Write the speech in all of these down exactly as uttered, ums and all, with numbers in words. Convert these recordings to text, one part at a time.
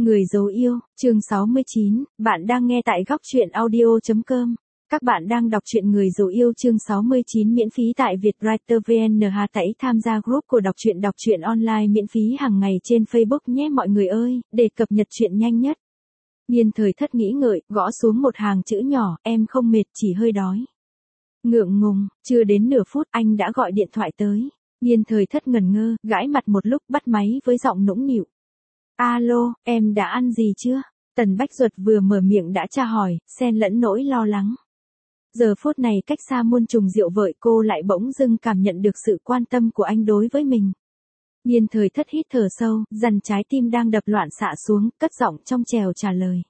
Người dấu yêu, chương sáu mươi chín, bạn đang nghe tại góc truyện audio chấm com. Các bạn đang đọc truyện Người dấu yêu chương sáu mươi chín miễn phí tại Vietwriter vê en. Hãy tham gia group của đọc truyện đọc truyện online miễn phí hàng ngày trên Facebook nhé mọi người ơi, để cập nhật truyện nhanh nhất. Nhiên Thời Thất nghĩ ngợi, gõ xuống một hàng chữ nhỏ, em không mệt chỉ hơi đói. Ngượng ngùng, chưa đến nửa phút anh đã gọi điện thoại tới. Nhiên Thời Thất ngần ngơ, gãi mặt một lúc bắt máy với giọng nũng nịu. Alo, em đã ăn gì chưa? Tần Bách Duật vừa mở miệng đã tra hỏi, xen lẫn nỗi lo lắng. Giờ phút này cách xa muôn trùng rượu vợi cô lại bỗng dưng cảm nhận được sự quan tâm của anh đối với mình. Nhiên Thời Thất hít thở sâu, dằn trái tim đang đập loạn xạ xuống, cất giọng trong trèo trả lời.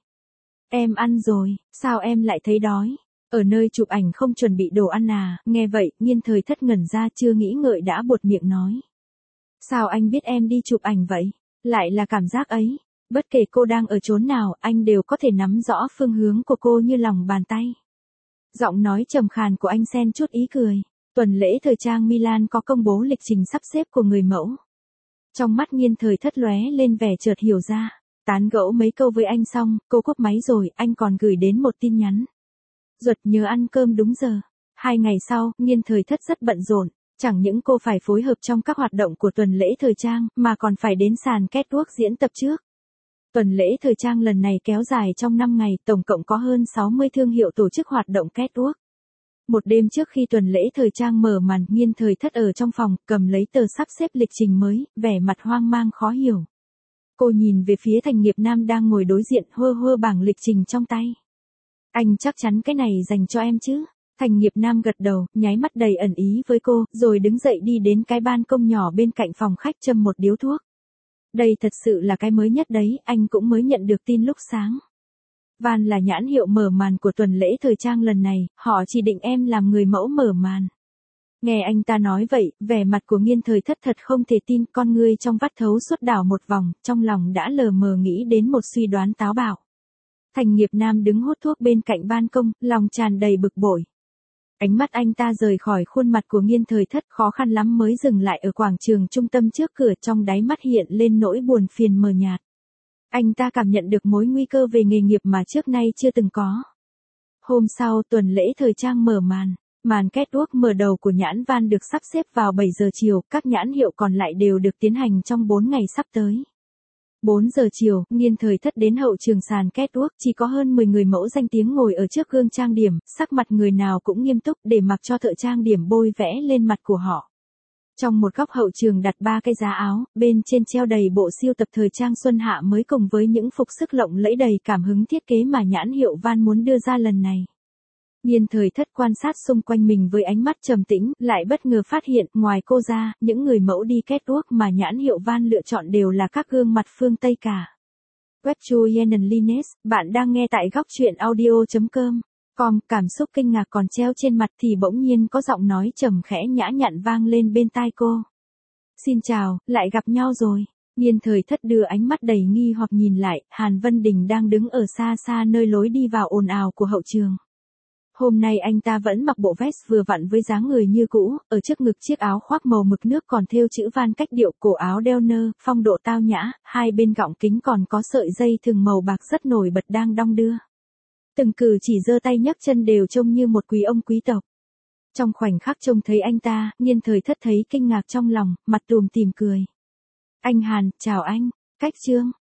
Em ăn rồi, sao em lại thấy đói? Ở nơi chụp ảnh không chuẩn bị đồ ăn à? Nghe vậy, Nhiên Thời Thất ngẩn ra chưa nghĩ ngợi đã buột miệng nói. Sao anh biết em đi chụp ảnh vậy? Lại là cảm giác ấy, bất kể cô đang ở chốn nào, anh đều có thể nắm rõ phương hướng của cô như lòng bàn tay. Giọng nói trầm khàn của anh xen chút ý cười. Tuần lễ thời trang Milan có công bố lịch trình sắp xếp của người mẫu. Trong mắt Nhiên Thời Thất lóe lên vẻ chợt hiểu ra. Tán gẫu mấy câu với anh xong, cô cúp máy rồi, anh còn gửi đến một tin nhắn. Duật nhớ ăn cơm đúng giờ. Hai ngày sau, Nhiên Thời Thất rất bận rộn. Chẳng những cô phải phối hợp trong các hoạt động của tuần lễ thời trang, mà còn phải đến sàn catwalk diễn tập trước. Tuần lễ thời trang lần này kéo dài trong năm ngày, tổng cộng có hơn sáu mươi thương hiệu tổ chức hoạt động catwalk. Một đêm trước khi tuần lễ thời trang mở màn, Nhiên Thời Thất ở trong phòng, cầm lấy tờ sắp xếp lịch trình mới, vẻ mặt hoang mang khó hiểu. Cô nhìn về phía Thành Nghiệp Nam đang ngồi đối diện, hơ hơ bảng lịch trình trong tay. Anh chắc chắn cái này dành cho em chứ? Thành Nghiệp Nam gật đầu, nháy mắt đầy ẩn ý với cô, rồi đứng dậy đi đến cái ban công nhỏ bên cạnh phòng khách châm một điếu thuốc. Đây thật sự là cái mới nhất đấy, anh cũng mới nhận được tin lúc sáng. Van là nhãn hiệu mở màn của tuần lễ thời trang lần này, họ chỉ định em làm người mẫu mở màn. Nghe anh ta nói vậy, vẻ mặt của Nhiên Thời Thất thật không thể tin, con ngươi trong vắt thấu suốt đảo một vòng, trong lòng đã lờ mờ nghĩ đến một suy đoán táo bạo. Thành Nghiệp Nam đứng hút thuốc bên cạnh ban công, lòng tràn đầy bực bội. Ánh mắt anh ta rời khỏi khuôn mặt của Nhiên Thời Thất, khó khăn lắm mới dừng lại ở quảng trường trung tâm trước cửa, trong đáy mắt hiện lên nỗi buồn phiền mờ nhạt. Anh ta cảm nhận được mối nguy cơ về nghề nghiệp mà trước nay chưa từng có. Hôm sau, tuần lễ thời trang mở màn. Màn catwalk mở đầu của nhãn Van được sắp xếp vào bảy giờ chiều, các nhãn hiệu còn lại đều được tiến hành trong bốn ngày sắp tới. bốn giờ chiều, Nhiên Thời Thất đến hậu trường sàn catwalk, chỉ có hơn mười người mẫu danh tiếng ngồi ở trước gương trang điểm, sắc mặt người nào cũng nghiêm túc để mặc cho thợ trang điểm bôi vẽ lên mặt của họ. Trong một góc hậu trường đặt ba cái giá áo, bên trên treo đầy bộ siêu tập thời trang xuân hạ mới cùng với những phục sức lộng lẫy đầy cảm hứng thiết kế mà nhãn hiệu Van muốn đưa ra lần này. Nhiên Thời Thất quan sát xung quanh mình với ánh mắt trầm tĩnh, lại bất ngờ phát hiện, ngoài cô ra, những người mẫu đi catwalk mà nhãn hiệu Van lựa chọn đều là các gương mặt phương Tây cả. Web Julian Lines, bạn đang nghe tại góc truyện audio chấm com. Com, cảm xúc kinh ngạc còn treo trên mặt thì bỗng nhiên có giọng nói trầm khẽ nhã nhặn vang lên bên tai cô. Xin chào, lại gặp nhau rồi. Nhiên Thời Thất đưa ánh mắt đầy nghi hoặc nhìn lại, Hàn Vân Đình đang đứng ở xa xa nơi lối đi vào ồn ào của hậu trường. Hôm nay anh ta vẫn mặc bộ vest vừa vặn với dáng người như cũ, ở trước ngực chiếc áo khoác màu mực nước còn thêu chữ Van cách điệu, cổ áo đeo nơ, phong độ tao nhã, hai bên gọng kính còn có sợi dây thừng màu bạc rất nổi bật đang đong đưa. Từng cử chỉ giơ tay nhấc chân đều trông như một quý ông quý tộc. Trong khoảnh khắc trông thấy anh ta, Nhiên Thời Thất thấy kinh ngạc trong lòng, mặt tùm tìm cười. Anh Hàn, chào anh, cách trương,